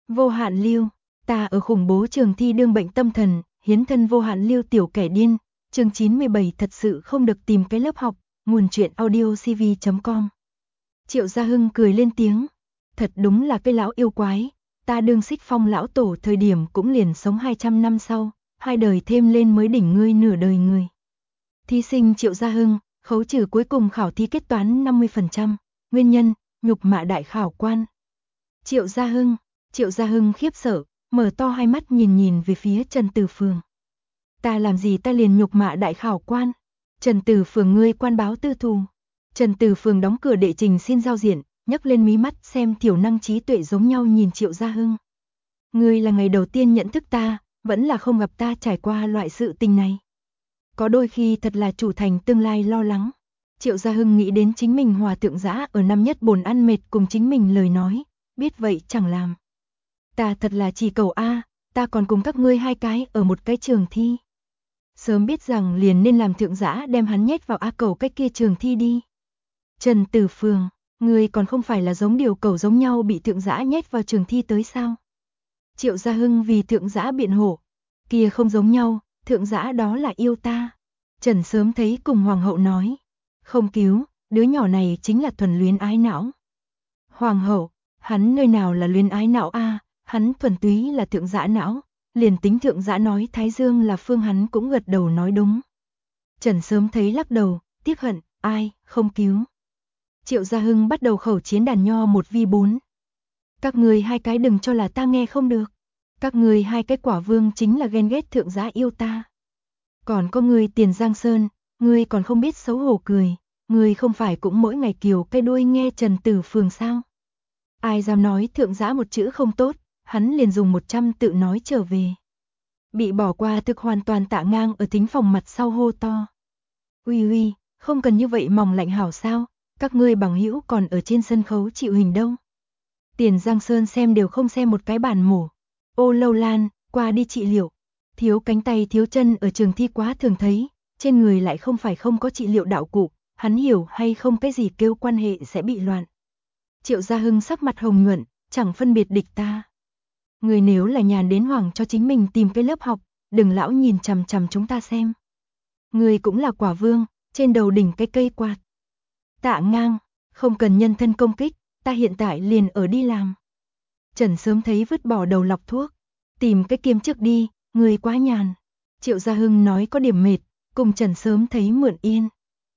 Vô hạn lưu, ta ở khủng bố trường thi đương bệnh tâm thần, hiến thân vô hạn lưu tiểu kẻ điên, chương 97 thật sự không được tìm cái lớp học, nguồn truyện audiocv.com. Triệu Gia Hưng cười lên tiếng, thật đúng là cái lão yêu quái, ta đương Xích Phong lão tổ thời điểm cũng liền sống 200 năm sau, 2 đời thêm lên mới đỉnh ngươi nửa đời người. Thí sinh Triệu Gia Hưng, khấu trừ cuối cùng khảo thí kết toán 50%, nguyên nhân, nhục mạ đại khảo quan. Triệu Gia Hưng khiếp sợ, mở to hai mắt nhìn về phía Trần Tử Phường. Ta làm gì ta liền nhục mạ đại khảo quan? Trần Tử Phường ngươi quan báo tư thù. Trần Tử Phường đóng cửa đệ trình xin giao diện, nhấc lên mí mắt xem thiểu năng trí tuệ giống nhau nhìn Triệu Gia Hưng. Ngươi là ngày đầu tiên nhận thức ta, vẫn là không gặp ta trải qua loại sự tình này. Có đôi khi thật là chủ thành tương lai lo lắng. Triệu Gia Hưng nghĩ đến chính mình hòa thượng dã ở năm nhất bồn ăn mệt cùng chính mình lời nói, biết vậy chẳng làm. Ta thật là chỉ cầu A, ta còn cùng các ngươi hai cái ở một cái trường thi. Sớm biết rằng liền nên làm thượng dã đem hắn nhét vào A cầu cái kia trường thi đi. Trần Tử Phường, ngươi còn không phải là giống điều cầu giống nhau bị thượng dã nhét vào trường thi tới sao? Triệu Gia Hưng vì thượng dã biện hộ, kia không giống nhau, thượng dã đó là yêu ta. Trần sớm thấy cùng hoàng hậu nói, không cứu, đứa nhỏ này chính là thuần luyến ái não. Hoàng hậu, hắn nơi nào là luyến ái não a, hắn thuần túy là thượng dã não, liền tính thượng dã nói Thái Dương là phương hắn cũng gật đầu nói đúng. Trần sớm thấy lắc đầu, tiếc hận, ai, không cứu. Triệu Gia Hưng bắt đầu khẩu chiến đàn nho 1v4. Các người hai cái đừng cho là ta nghe không được. Các người hai cái quả vương chính là ghen ghét thượng dã yêu ta. Còn có người Tiền Giang Sơn, ngươi còn không biết xấu hổ cười, ngươi không phải cũng mỗi ngày kiều cái đuôi nghe Trần Tử Phường sao? Ai dám nói thượng dã một chữ không tốt, hắn liền dùng 100 tự nói trở về. Bị bỏ qua thực hoàn toàn Tạ Ngang ở thính phòng mặt sau hô to. Uy, không cần như vậy mỏng lạnh hảo sao, các ngươi bằng hữu còn ở trên sân khấu chịu hình đâu. Tiền Giang Sơn xem đều không xem một cái bàn mổ. Ô Lâu Lan, qua đi trị liệu. Thiếu cánh tay thiếu chân ở trường thi quá thường thấy, trên người lại không phải không có trị liệu đạo cụ, hắn hiểu hay không cái gì kêu quan hệ sẽ bị loạn. Triệu Gia Hưng sắc mặt hồng nhuận, chẳng phân biệt địch ta. Người nếu là nhàn đến hoảng cho chính mình tìm cái lớp học, đừng lão nhìn chằm chằm chúng ta xem. Người cũng là quả vương, trên đầu đỉnh cái cây quạt. Tạ Ngang, không cần nhân thân công kích, ta hiện tại liền ở đi làm. Trần sớm thấy vứt bỏ đầu lọc thuốc, tìm cái kiêm chức đi, người quá nhàn. Triệu Gia Hưng nói có điểm mệt, cùng Trần sớm thấy mượn yên.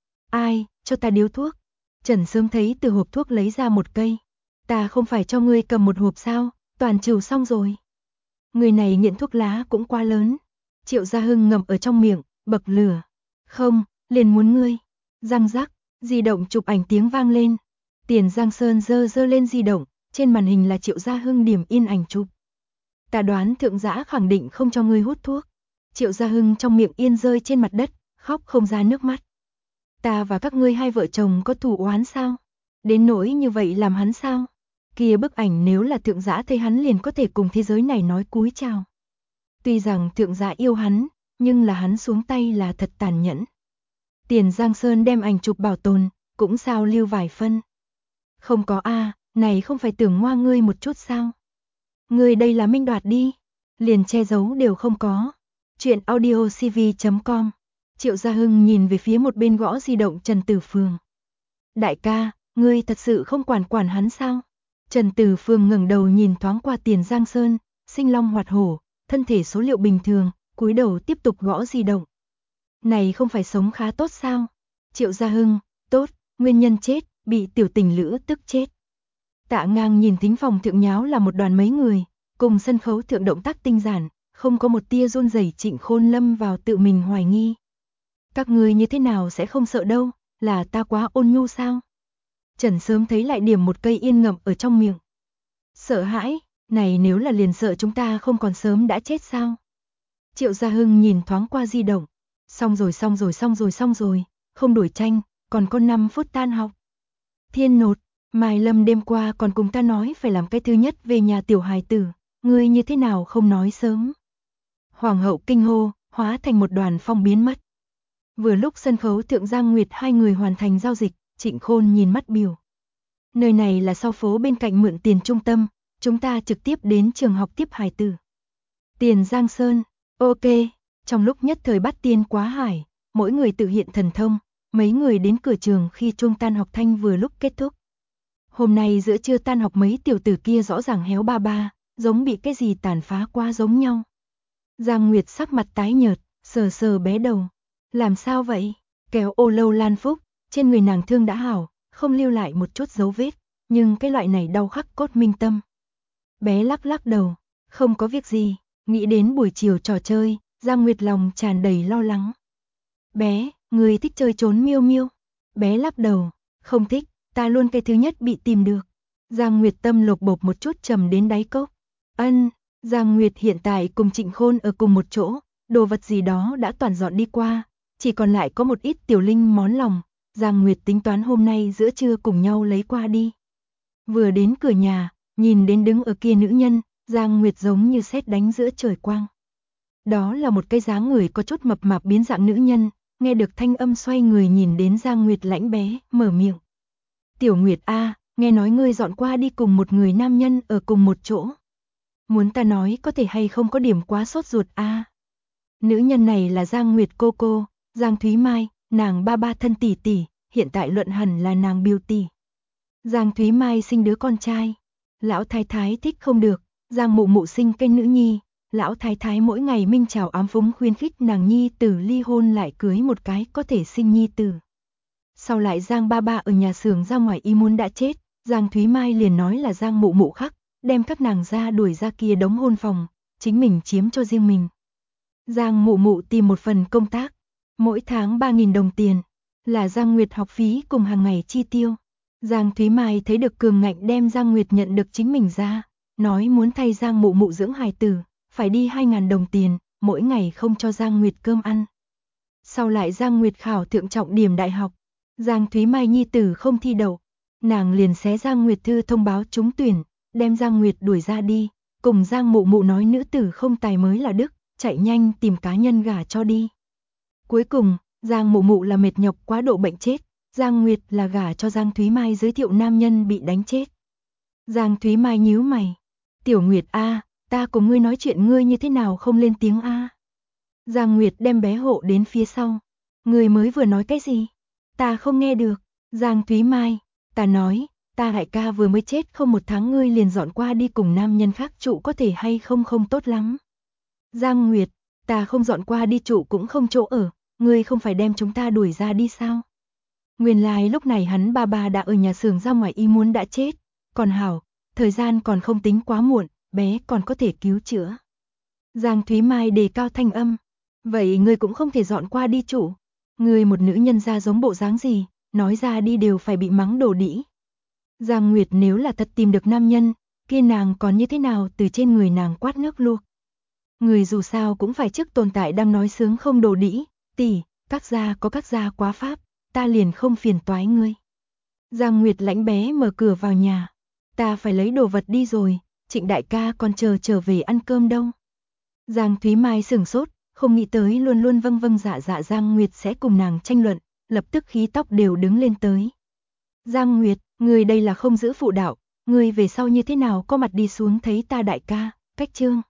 Ai, cho ta điếu thuốc. Trần sớm thấy từ hộp thuốc lấy ra một cây. Ta không phải cho ngươi cầm một hộp sao, toàn trừ xong rồi. Người này nghiện thuốc lá cũng quá lớn. Triệu Gia Hưng ngậm ở trong miệng, bậc lửa. Không, liền muốn ngươi. Răng rắc, di động chụp ảnh tiếng vang lên. Tiền Giang Sơn giơ lên di động, trên màn hình là Triệu Gia Hưng điểm in ảnh chụp. Ta đoán thượng dã khẳng định không cho ngươi hút thuốc. Triệu Gia Hưng trong miệng yên rơi trên mặt đất, khóc không ra nước mắt. Ta và các ngươi hai vợ chồng có thù oán sao? Đến nỗi như vậy làm hắn sao? Kia bức ảnh nếu là thượng dã thấy hắn liền có thể cùng thế giới này nói cúi chào. Tuy rằng thượng dã yêu hắn, nhưng là hắn xuống tay là thật tàn nhẫn. Tiền Giang Sơn đem ảnh chụp bảo tồn, cũng sao lưu vài phân. Không có a, này không phải tưởng ngoa ngươi một chút sao? Ngươi đây là minh đoạt đi, liền che giấu đều không có. Chuyện audiocv.com. Triệu Gia Hưng nhìn về phía một bên gõ di động Trần Tử Phường. Đại ca, ngươi thật sự không quản hắn sao? Trần Tử Phường ngẩng đầu nhìn thoáng qua Tiền Giang Sơn, sinh long hoạt hổ, thân thể số liệu bình thường, cúi đầu tiếp tục gõ di động. Này không phải sống khá tốt sao? Triệu Gia Hưng, tốt, nguyên nhân chết, bị tiểu tình lữ tức chết. Tạ Ngang nhìn thính phòng thượng nháo là một đoàn mấy người, cùng sân khấu thượng động tác tinh giản, không có một tia run rẩy. Trịnh Khôn lâm vào tự mình hoài nghi. Các ngươi như thế nào sẽ không sợ đâu, là ta quá ôn nhu sao? Trần sớm thấy lại điểm một cây yên ngậm ở trong miệng. Sợ hãi, này nếu là liền sợ chúng ta không còn sớm đã chết sao? Triệu Gia Hưng nhìn thoáng qua di động. Xong rồi, không đổi tranh, còn có 5 phút tan học. Thiên Nột, Mai Lâm đêm qua còn cùng ta nói phải làm cái thứ nhất về nhà tiểu hài tử, ngươi như thế nào không nói sớm? Hoàng hậu kinh hô, hóa thành một đoàn phong biến mất. Vừa lúc sân khấu thượng Giang Nguyệt hai người hoàn thành giao dịch, Trịnh Khôn nhìn mắt biểu. Nơi này là sau phố bên cạnh mượn tiền trung tâm, Chúng ta trực tiếp đến trường học tiếp hài tử. Tiền Giang Sơn, ok. Trong lúc nhất thời bắt tiên quá hải, mỗi người tự hiện thần thông, mấy người đến cửa trường khi chuông tan học thanh vừa lúc kết thúc. Hôm nay giữa trưa tan học mấy tiểu tử kia rõ ràng héo ba ba, giống bị cái gì tàn phá quá giống nhau. Giang Nguyệt sắc mặt tái nhợt, sờ sờ bé đầu. Làm sao vậy? Kéo ô lâu Lan Phúc, trên người nàng thương đã hảo, không lưu lại một chút dấu vết, nhưng cái loại này đau khắc cốt minh tâm. Bé lắc lắc đầu, không có việc gì, nghĩ đến buổi chiều trò chơi, Giang Nguyệt lòng tràn đầy lo lắng. Bé, người thích chơi trốn miêu miêu? Bé lắc đầu, không thích, ta luôn cái thứ nhất bị tìm được. Giang Nguyệt tâm lột bột một chút trầm đến đáy cốc. Giang Nguyệt hiện tại cùng Trịnh Khôn ở cùng một chỗ, đồ vật gì đó đã toàn dọn đi qua, chỉ còn lại có một ít tiểu linh món lòng, Giang Nguyệt tính toán hôm nay giữa trưa cùng nhau lấy qua đi. Vừa đến cửa nhà, nhìn đến đứng ở kia nữ nhân, Giang Nguyệt giống như sét đánh giữa trời quang. Đó là một cái dáng người có chút mập mạp biến dạng nữ nhân, nghe được thanh âm xoay người nhìn đến Giang Nguyệt lãnh bé, mở miệng. Tiểu Nguyệt a, nghe nói ngươi dọn qua đi cùng một người nam nhân ở cùng một chỗ. Muốn ta nói có thể hay không có điểm quá sốt ruột a. Nữ nhân này là Giang Nguyệt cô, Giang Thúy Mai, nàng ba ba thân tỷ tỷ, hiện tại luận hẳn là nàng Biêu tỷ. Giang Thúy Mai sinh đứa con trai, lão thái thái thích không được, Giang mụ mụ sinh cái nữ nhi, lão thái thái mỗi ngày minh chào ám phúng khuyến khích nàng nhi tử ly hôn lại cưới một cái có thể sinh nhi tử. Sau lại Giang ba ba ở nhà xưởng ra ngoài y muốn đã chết, Giang Thúy Mai liền nói là Giang mụ mụ khắc, đem các nàng ra đuổi ra kia đống hôn phòng, chính mình chiếm cho riêng mình. Giang mụ mụ tìm một phần công tác, mỗi tháng 3.000 đồng tiền, là Giang Nguyệt học phí cùng hàng ngày chi tiêu. Giang Thúy Mai thấy được cường ngạnh đem Giang Nguyệt nhận được chính mình ra, nói muốn thay Giang mụ mụ dưỡng hài tử, phải đi 2.000 đồng tiền, mỗi ngày không cho Giang Nguyệt cơm ăn. Sau lại Giang Nguyệt khảo thượng trọng điểm đại học, Giang Thúy Mai nhi tử không thi đậu, nàng liền xé Giang Nguyệt thư thông báo trúng tuyển, đem Giang Nguyệt đuổi ra đi, cùng Giang mụ mụ nói nữ tử không tài mới là đức, chạy nhanh tìm cá nhân gả cho đi. Cuối cùng, Giang mụ mụ là mệt nhọc quá độ bệnh chết, Giang Nguyệt là gả cho Giang Thúy Mai giới thiệu nam nhân bị đánh chết. Giang Thúy Mai nhíu mày, Tiểu Nguyệt a, ta cùng ngươi nói chuyện ngươi như thế nào không lên tiếng a? Giang Nguyệt đem bé hộ đến phía sau, ngươi mới vừa nói cái gì? Ta không nghe được. Giang Thúy Mai, ta nói, ta đại ca vừa mới chết không một tháng ngươi liền dọn qua đi cùng nam nhân khác trụ có thể hay không không tốt lắm. Giang Nguyệt, ta không dọn qua đi trụ cũng không chỗ ở, ngươi không phải đem chúng ta đuổi ra đi sao? Nguyên lai lúc này hắn ba ba đã ở nhà xưởng ra ngoài y muốn đã chết, còn hảo, thời gian còn không tính quá muộn, bé còn có thể cứu chữa. Giang Thúy Mai đề cao thanh âm, vậy ngươi cũng không thể dọn qua đi trụ, ngươi một nữ nhân ra giống bộ dáng gì, nói ra đi đều phải bị mắng đổ đĩ. Giang Nguyệt nếu là thật tìm được nam nhân, kia nàng còn như thế nào từ trên người nàng quát nước luộc. Người dù sao cũng phải trước tồn tại đang nói sướng không đổ đĩ, tỷ, các gia có các gia quá pháp, ta liền không phiền toái ngươi. Giang Nguyệt lãnh bé mở cửa vào nhà, ta phải lấy đồ vật đi rồi, Trịnh đại ca còn chờ trở về ăn cơm đâu. Giang Thúy Mai sửng sốt, không nghĩ tới luôn luôn vâng vâng dạ dạ Giang Nguyệt sẽ cùng nàng tranh luận, lập tức khí tóc đều đứng lên tới. Giang Nguyệt, người đây là không giữ phụ đạo, người về sau như thế nào có mặt đi xuống thấy ta đại ca, cách trương.